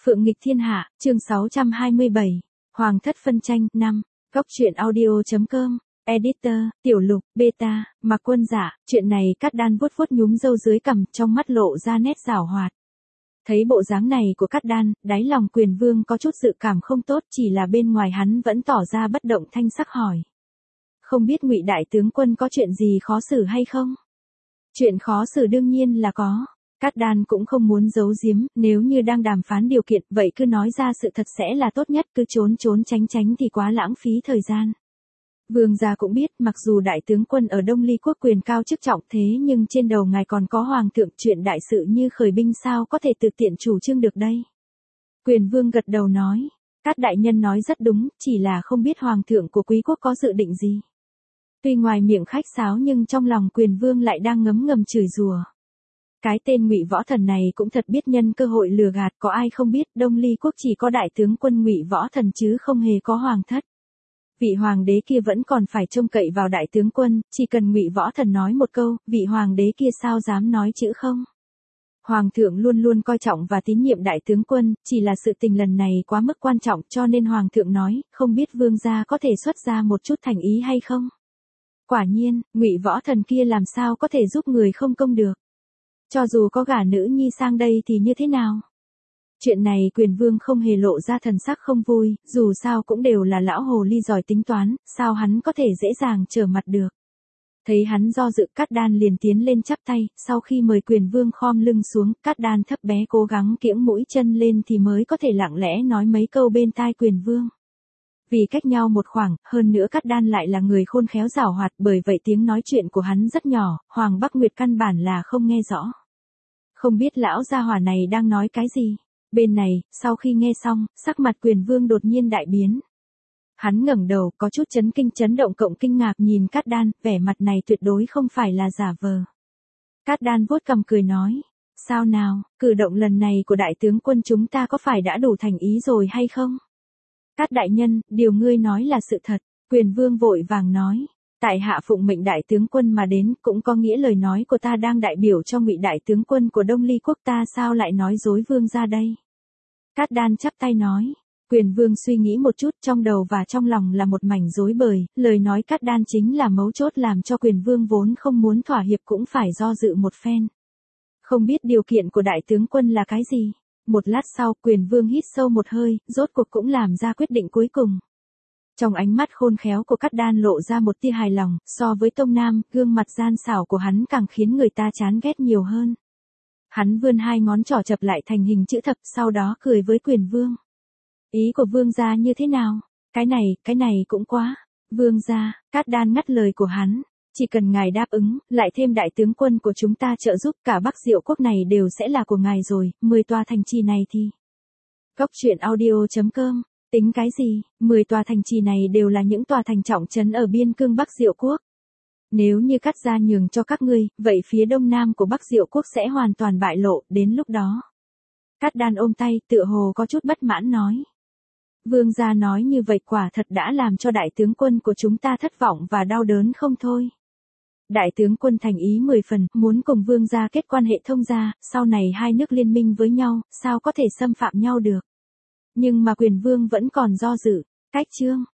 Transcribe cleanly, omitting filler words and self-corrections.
Phượng nghịch thiên hạ, chương 627. Hoàng thất phân tranh, 5. Góc truyện audio.com. Editor, Tiểu Lục, Beta, Mạc Quân Dạ. Chuyện này Cát Đan vuốt vuốt nhúm râu dưới cằm, trong mắt lộ ra nét giảo hoạt. Thấy bộ dáng này của Cát Đan, đáy lòng Quyền Vương có chút dự cảm không tốt, chỉ là bên ngoài hắn vẫn tỏ ra bất động thanh sắc hỏi. Không biết Ngụy đại tướng quân có chuyện gì khó xử hay không? Chuyện khó xử đương nhiên là có. Cát Đan cũng không muốn giấu giếm, nếu như đang đàm phán điều kiện, vậy cứ nói ra sự thật sẽ là tốt nhất, cứ trốn tránh thì quá lãng phí thời gian. Vương gia cũng biết, mặc dù đại tướng quân ở Đông Ly quốc quyền cao chức trọng thế nhưng trên đầu ngài còn có hoàng thượng, chuyện đại sự như khởi binh sao có thể tự tiện chủ trương được đây. Quyền Vương gật đầu nói, Cát đại nhân nói rất đúng, chỉ là không biết hoàng thượng của quý quốc có dự định gì. Tuy ngoài miệng khách sáo nhưng trong lòng Quyền Vương lại đang ngấm ngầm chửi rủa. Cái tên Ngụy Võ Thần này cũng thật biết nhân cơ hội lừa gạt, có ai không biết Đông Ly quốc chỉ có đại tướng quân Ngụy Võ Thần chứ không hề có hoàng thất. Vị hoàng đế kia vẫn còn phải trông cậy vào đại tướng quân, chỉ cần Ngụy Võ Thần nói một câu, vị hoàng đế kia sao dám nói chữ không. Hoàng thượng luôn luôn coi trọng và tín nhiệm đại tướng quân, chỉ là sự tình lần này quá mức quan trọng cho nên hoàng thượng nói, không biết vương gia có thể xuất ra một chút thành ý hay không. Quả nhiên, Ngụy Võ Thần kia làm sao có thể giúp người không công được. Cho dù có gả nữ nhi sang đây thì như thế nào? Chuyện này Quyền Vương không hề lộ ra thần sắc không vui, dù sao cũng đều là lão hồ ly giỏi tính toán, sao hắn có thể dễ dàng trở mặt được. Thấy hắn do dự, Cát Đan liền tiến lên chắp tay, sau khi mời Quyền Vương khom lưng xuống, Cát Đan thấp bé cố gắng kiễng mũi chân lên thì mới có thể lặng lẽ nói mấy câu bên tai Quyền Vương. Vì cách nhau một khoảng, hơn nữa Cát Đan lại là người khôn khéo giảo hoạt, bởi vậy tiếng nói chuyện của hắn rất nhỏ, Hoàng Bắc Nguyệt căn bản là không nghe rõ. Không biết lão gia hỏa này đang nói cái gì. Bên này, sau khi nghe xong, sắc mặt Quyền Vương đột nhiên đại biến. Hắn ngẩng đầu, có chút chấn động cộng kinh ngạc nhìn Cát Đan, vẻ mặt này tuyệt đối không phải là giả vờ. Cát Đan vuốt cằm cười nói, sao nào, cử động lần này của đại tướng quân chúng ta có phải đã đủ thành ý rồi hay không? Cát đại nhân, điều ngươi nói là sự thật. Quyền Vương vội vàng nói, tại hạ phụng mệnh đại tướng quân mà đến, cũng có nghĩa lời nói của ta đang đại biểu cho Ngụy đại tướng quân của Đông Ly quốc, ta sao lại nói dối vương gia đây? Cát Đan chắp tay nói. Quyền Vương suy nghĩ một chút, trong đầu và trong lòng là một mảnh rối bời, lời nói Cát Đan chính là mấu chốt làm cho Quyền Vương vốn không muốn thỏa hiệp cũng phải do dự một phen. Không biết điều kiện của đại tướng quân là cái gì? Một lát sau, Quyền Vương hít sâu một hơi, rốt cuộc cũng làm ra quyết định cuối cùng. Trong ánh mắt khôn khéo của Cát Đan lộ ra một tia hài lòng, so với Tông Nam, gương mặt gian xảo của hắn càng khiến người ta chán ghét nhiều hơn. Hắn vươn hai ngón trỏ chập lại thành hình chữ thập, sau đó cười với Quyền Vương. Ý của vương gia như thế nào? Cái này cũng quá. Vương gia, Cát Đan ngắt lời của hắn. Chỉ cần ngài đáp ứng, lại thêm đại tướng quân của chúng ta trợ giúp, cả Bắc Diệu quốc này đều sẽ là của ngài rồi, 10 tòa thành trì này thì. Góc truyện audio.com. Tính cái gì, 10 tòa thành trì này đều là những tòa thành trọng trấn ở biên cương Bắc Diệu quốc. Nếu như Cát gia nhường cho các ngươi, vậy phía đông nam của Bắc Diệu quốc sẽ hoàn toàn bại lộ, đến lúc đó. Cát Đan ôm tay, tựa hồ có chút bất mãn nói. Vương gia nói như vậy quả thật đã làm cho đại tướng quân của chúng ta thất vọng và đau đớn không thôi. Đại tướng quân thành ý 10 phần, muốn cùng vương gia kết quan hệ thông gia, sau này hai nước liên minh với nhau, sao có thể xâm phạm nhau được. Nhưng mà Quyền Vương vẫn còn do dự. Cách chương.